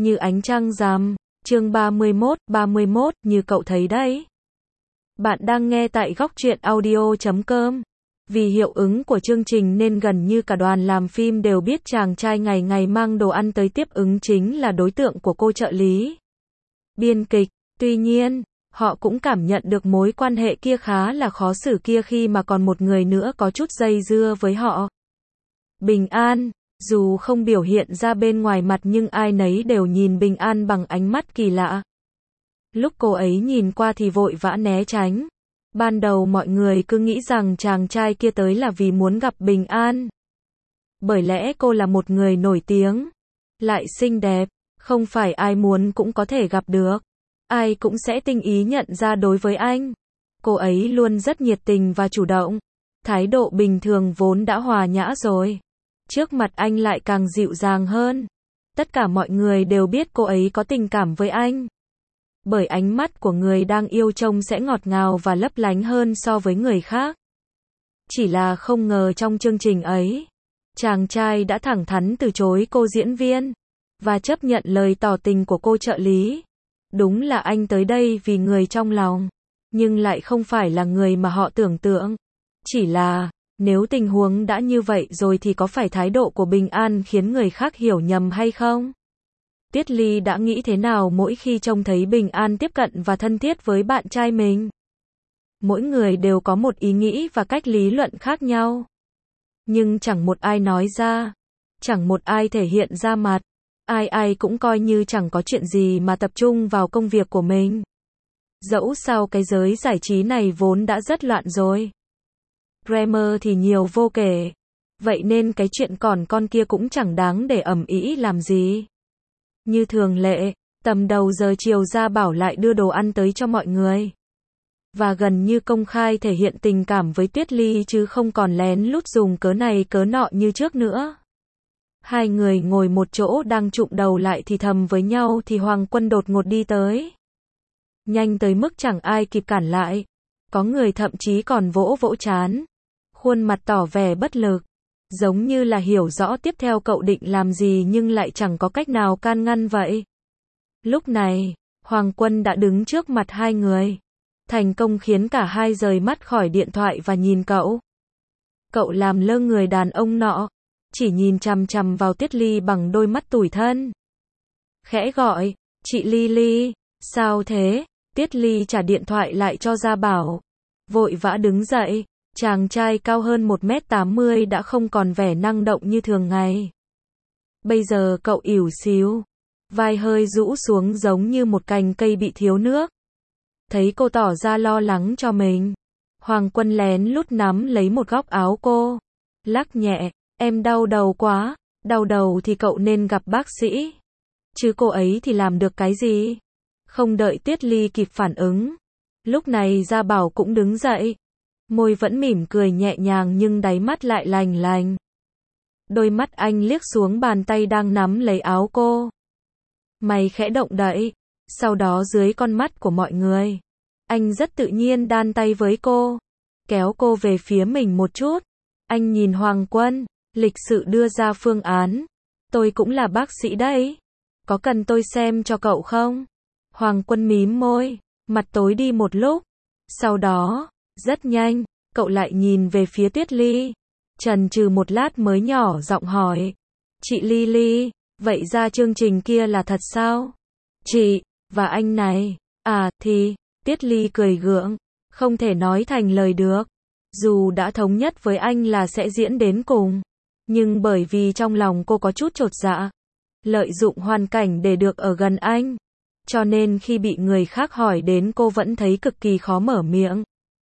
Như ánh trăng rằm, chương 31, như cậu thấy đấy. Bạn đang nghe tại góc truyện audio.com. Vì hiệu ứng của chương trình nên gần như cả đoàn làm phim đều biết chàng trai ngày ngày mang đồ ăn tới tiếp ứng chính là đối tượng của cô trợ lý biên kịch. Tuy nhiên, họ cũng cảm nhận được mối quan hệ kia khá là khó xử kia khi mà còn một người nữa có chút dây dưa với họ. Bình An, dù không biểu hiện ra bên ngoài mặt nhưng ai nấy đều nhìn Bình An bằng ánh mắt kỳ lạ. Lúc cô ấy nhìn qua thì vội vã né tránh. Ban đầu mọi người cứ nghĩ rằng chàng trai kia tới là vì muốn gặp Bình An. Bởi lẽ cô là một người nổi tiếng, lại xinh đẹp, không phải ai muốn cũng có thể gặp được. Ai cũng sẽ tinh ý nhận ra đối với anh. Cô ấy luôn rất nhiệt tình và chủ động. Thái độ bình thường vốn đã hòa nhã rồi. Trước mặt anh lại càng dịu dàng hơn. Tất cả mọi người đều biết cô ấy có tình cảm với anh. Bởi ánh mắt của người đang yêu trông sẽ ngọt ngào và lấp lánh hơn so với người khác. Chỉ là không ngờ trong chương trình ấy, chàng trai đã thẳng thắn từ chối cô diễn viên và chấp nhận lời tỏ tình của cô trợ lý. Đúng là anh tới đây vì người trong lòng, nhưng lại không phải là người mà họ tưởng tượng. Chỉ là, nếu tình huống đã như vậy rồi thì có phải thái độ của Bình An khiến người khác hiểu nhầm hay không? Tuyết Ly đã nghĩ thế nào mỗi khi trông thấy Bình An tiếp cận và thân thiết với bạn trai mình? Mỗi người đều có một ý nghĩ và cách lý luận khác nhau. Nhưng chẳng một ai nói ra, chẳng một ai thể hiện ra mặt. Ai cũng coi như chẳng có chuyện gì mà tập trung vào công việc của mình. Dẫu sao cái giới giải trí này vốn đã rất loạn rồi. Drama thì nhiều vô kể. Vậy nên cái chuyện còn con kia cũng chẳng đáng để ầm ĩ làm gì. Như thường lệ, tầm đầu giờ chiều Gia Bảo lại đưa đồ ăn tới cho mọi người. Và gần như công khai thể hiện tình cảm với Tuyết Ly chứ không còn lén lút dùng cớ này cớ nọ như trước nữa. Hai người ngồi một chỗ đang chụm đầu lại thì thầm với nhau thì Hoàng Quân đột ngột đi tới. Nhanh tới mức chẳng ai kịp cản lại. Có người thậm chí còn vỗ vỗ trán. Khuôn mặt tỏ vẻ bất lực. Giống như là hiểu rõ tiếp theo cậu định làm gì nhưng lại chẳng có cách nào can ngăn vậy. Lúc này, Hoàng Quân đã đứng trước mặt hai người. Thành công khiến cả hai rời mắt khỏi điện thoại và nhìn cậu. Cậu làm lơ người đàn ông nọ. Chỉ nhìn chằm chằm vào Tuyết Ly bằng đôi mắt tủi thân. Khẽ gọi, chị Ly Ly, sao thế? Tuyết Ly trả điện thoại lại cho Gia Bảo. Vội vã đứng dậy, chàng trai cao hơn 1m80 đã không còn vẻ năng động như thường ngày. Bây giờ cậu ỉu xìu, vai hơi rũ xuống giống như một cành cây bị thiếu nước. Thấy cô tỏ ra lo lắng cho mình, Hoàng Quân lén lút nắm lấy một góc áo cô, lắc nhẹ. Em đau đầu quá, đau đầu thì cậu nên gặp bác sĩ. Chứ cô ấy thì làm được cái gì? Không đợi Tuyết Ly kịp phản ứng. Lúc này Gia Bảo cũng đứng dậy. Môi vẫn mỉm cười nhẹ nhàng nhưng đáy mắt lại lành lành. Đôi mắt anh liếc xuống bàn tay đang nắm lấy áo cô. Mày khẽ động đậy. Sau đó dưới con mắt của mọi người, anh rất tự nhiên đan tay với cô. Kéo cô về phía mình một chút. Anh nhìn Hoàng Quân. Lịch sự đưa ra phương án. Tôi cũng là bác sĩ đấy. Có cần tôi xem cho cậu không? Hoàng Quân mím môi, mặt tối đi một lúc. Sau đó, rất nhanh, cậu lại nhìn về phía Tuyết Ly. Chần chừ một lát mới nhỏ giọng hỏi. Chị Ly Ly, vậy ra chương trình kia là thật sao? Chị, và anh này, thì, Tuyết Ly cười gượng, không thể nói thành lời được. Dù đã thống nhất với anh là sẽ diễn đến cùng. Nhưng bởi vì trong lòng cô có chút chột dạ, lợi dụng hoàn cảnh để được ở gần anh, cho nên khi bị người khác hỏi đến cô vẫn thấy cực kỳ khó mở miệng.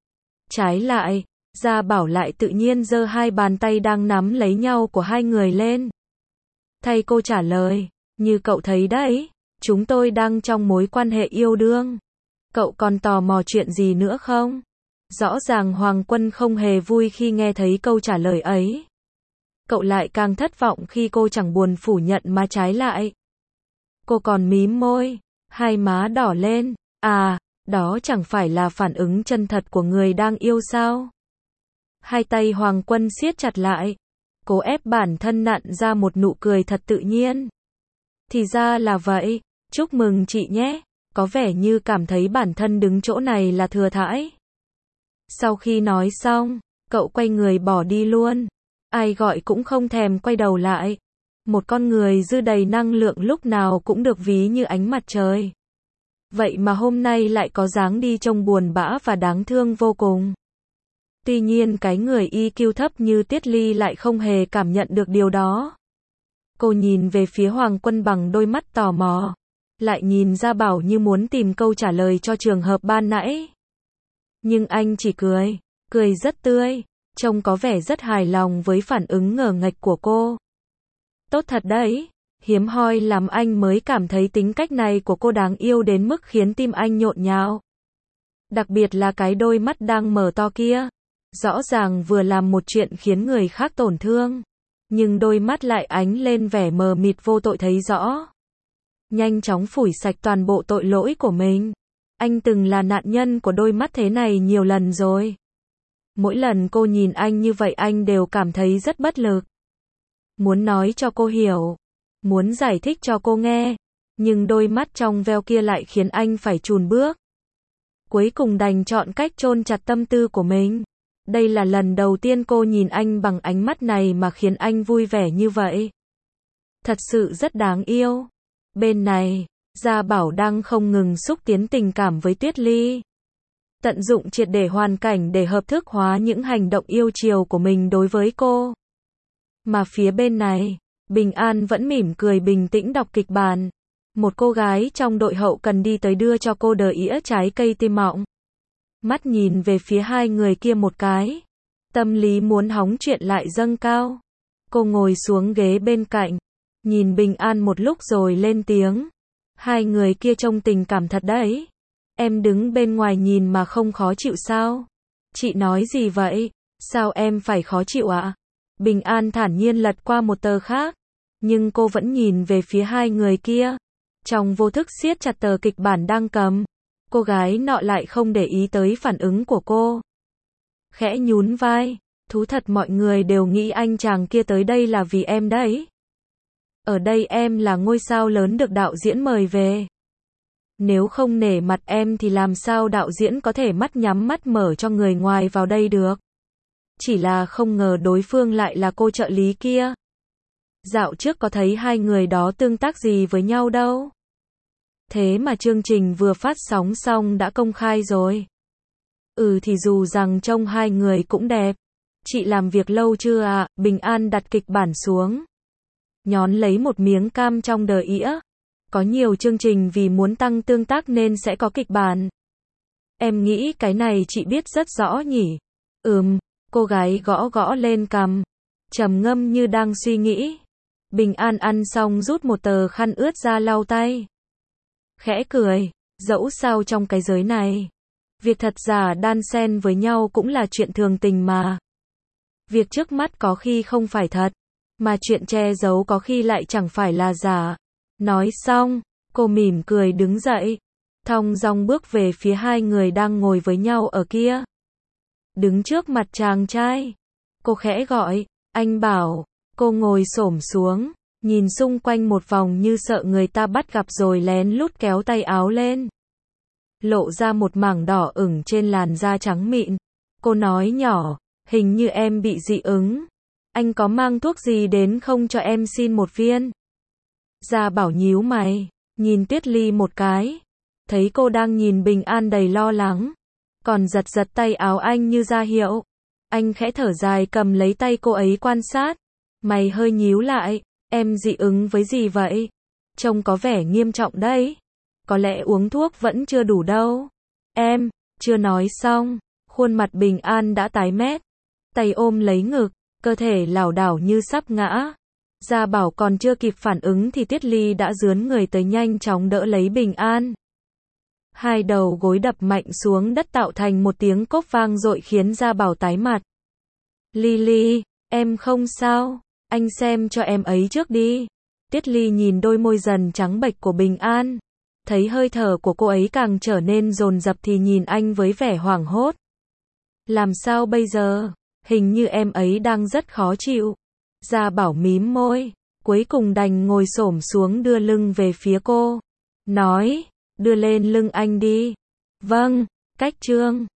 Trái lại, Gia Bảo lại tự nhiên giơ hai bàn tay đang nắm lấy nhau của hai người lên. Thay cô trả lời, như cậu thấy đấy, chúng tôi đang trong mối quan hệ yêu đương. Cậu còn tò mò chuyện gì nữa không? Rõ ràng Hoàng Quân không hề vui khi nghe thấy câu trả lời ấy. Cậu lại càng thất vọng khi cô chẳng buồn phủ nhận mà trái lại. Cô còn mím môi, hai má đỏ lên. Đó chẳng phải là phản ứng chân thật của người đang yêu sao? Hai tay Hoàng Quân siết chặt lại, cố ép bản thân nặn ra một nụ cười thật tự nhiên. Thì ra là vậy, chúc mừng chị nhé, có vẻ như cảm thấy bản thân đứng chỗ này là thừa thãi. Sau khi nói xong, cậu quay người bỏ đi luôn, ai gọi cũng không thèm quay đầu lại. Một con người dư đầy năng lượng lúc nào cũng được ví như ánh mặt trời. Vậy mà hôm nay lại có dáng đi trông buồn bã và đáng thương vô cùng. Tuy nhiên cái người EQ thấp như Tiết Ly lại không hề cảm nhận được điều đó. Cô nhìn về phía Hoàng Quân bằng đôi mắt tò mò, lại nhìn Gia Bảo như muốn tìm câu trả lời cho trường hợp ban nãy. Nhưng anh chỉ cười, cười rất tươi, trông có vẻ rất hài lòng với phản ứng ngờ nghệch của cô. Tốt thật đấy, hiếm hoi lắm anh mới cảm thấy tính cách này của cô đáng yêu đến mức khiến tim anh nhộn nhạo. Đặc biệt là cái đôi mắt đang mở to kia, rõ ràng vừa làm một chuyện khiến người khác tổn thương, nhưng đôi mắt lại ánh lên vẻ mờ mịt vô tội thấy rõ. Nhanh chóng phủi sạch toàn bộ tội lỗi của mình. Anh từng là nạn nhân của đôi mắt thế này nhiều lần rồi. Mỗi lần cô nhìn anh như vậy anh đều cảm thấy rất bất lực. Muốn nói cho cô hiểu, muốn giải thích cho cô nghe, nhưng đôi mắt trong veo kia lại khiến anh phải chùn bước. Cuối cùng đành chọn cách chôn chặt tâm tư của mình. Đây là lần đầu tiên cô nhìn anh bằng ánh mắt này mà khiến anh vui vẻ như vậy. Thật sự rất đáng yêu. Bên này, Gia Bảo đang không ngừng xúc tiến tình cảm với Tuyết Ly. Tận dụng triệt để hoàn cảnh để hợp thức hóa những hành động yêu chiều của mình đối với cô. Mà phía bên này, Bình An vẫn mỉm cười bình tĩnh đọc kịch bản. Một cô gái trong đội hậu cần đi tới đưa cho cô đờ ỉa trái cây tim mọng. Mắt nhìn về phía hai người kia một cái. Tâm lý muốn hóng chuyện lại dâng cao. Cô ngồi xuống ghế bên cạnh, nhìn Bình An một lúc rồi lên tiếng. Hai người kia trông tình cảm thật đấy. Em đứng bên ngoài nhìn mà không khó chịu sao? Chị nói gì vậy? Sao em phải khó chịu ạ? Bình An thản nhiên lật qua một tờ khác, nhưng cô vẫn nhìn về phía hai người kia. Trong vô thức siết chặt tờ kịch bản đang cầm. Cô gái nọ lại không để ý tới phản ứng của cô. Khẽ nhún vai, thú thật mọi người đều nghĩ anh chàng kia tới đây là vì em đấy. Ở đây em là ngôi sao lớn được đạo diễn mời về. Nếu không nể mặt em thì làm sao đạo diễn có thể mắt nhắm mắt mở cho người ngoài vào đây được. Chỉ là không ngờ đối phương lại là cô trợ lý kia. Dạo trước có thấy hai người đó tương tác gì với nhau đâu. Thế mà chương trình vừa phát sóng xong đã công khai rồi. Thì dù rằng trông hai người cũng đẹp. Chị làm việc lâu chưa ạ? Bình An đặt kịch bản xuống. Nhón lấy một miếng cam trong đờ ỉa. Có nhiều chương trình vì muốn tăng tương tác nên sẽ có kịch bản. Em nghĩ cái này chị biết rất rõ nhỉ? Cô gái gõ gõ lên cằm, trầm ngâm như đang suy nghĩ. Bình An ăn xong rút một tờ khăn ướt ra lau tay. Khẽ cười, dẫu sao trong cái giới này, việc thật giả đan xen với nhau cũng là chuyện thường tình mà. Việc trước mắt có khi không phải thật, mà chuyện che giấu có khi lại chẳng phải là giả. Nói xong, cô mỉm cười đứng dậy, thong dong bước về phía hai người đang ngồi với nhau ở kia. Đứng trước mặt chàng trai, cô khẽ gọi, anh Bảo. Cô ngồi xổm xuống, nhìn xung quanh một vòng như sợ người ta bắt gặp rồi lén lút kéo tay áo lên. Lộ ra một mảng đỏ ửng trên làn da trắng mịn. Cô nói nhỏ, hình như em bị dị ứng. Anh có mang thuốc gì đến không cho em xin một viên? Gia Bảo nhíu mày, nhìn Tuyết Ly một cái. Thấy cô đang nhìn Bình An đầy lo lắng, còn giật giật tay áo anh như ra hiệu. Anh khẽ thở dài cầm lấy tay cô ấy quan sát. Mày hơi nhíu lại, em dị ứng với gì vậy? Trông có vẻ nghiêm trọng đấy. Có lẽ uống thuốc vẫn chưa đủ đâu. Em, chưa nói xong, khuôn mặt Bình An đã tái mét. Tay ôm lấy ngực, cơ thể lảo đảo như sắp ngã. Gia Bảo còn chưa kịp phản ứng thì Tiết Ly đã rướn người tới nhanh chóng đỡ lấy Bình An. Hai đầu gối đập mạnh xuống đất tạo thành một tiếng cốp vang dội khiến Gia Bảo tái mặt. Ly, em không sao, anh xem cho em ấy trước đi. Tiết Ly nhìn đôi môi dần trắng bệch của Bình An, thấy hơi thở của cô ấy càng trở nên dồn dập thì nhìn anh với vẻ hoảng hốt. Làm sao bây giờ? Hình như em ấy đang rất khó chịu. Gia Bảo mím môi, cuối cùng đành ngồi xổm xuống đưa lưng về phía cô. Nói, đưa lên lưng anh đi. Vâng, cách Trương.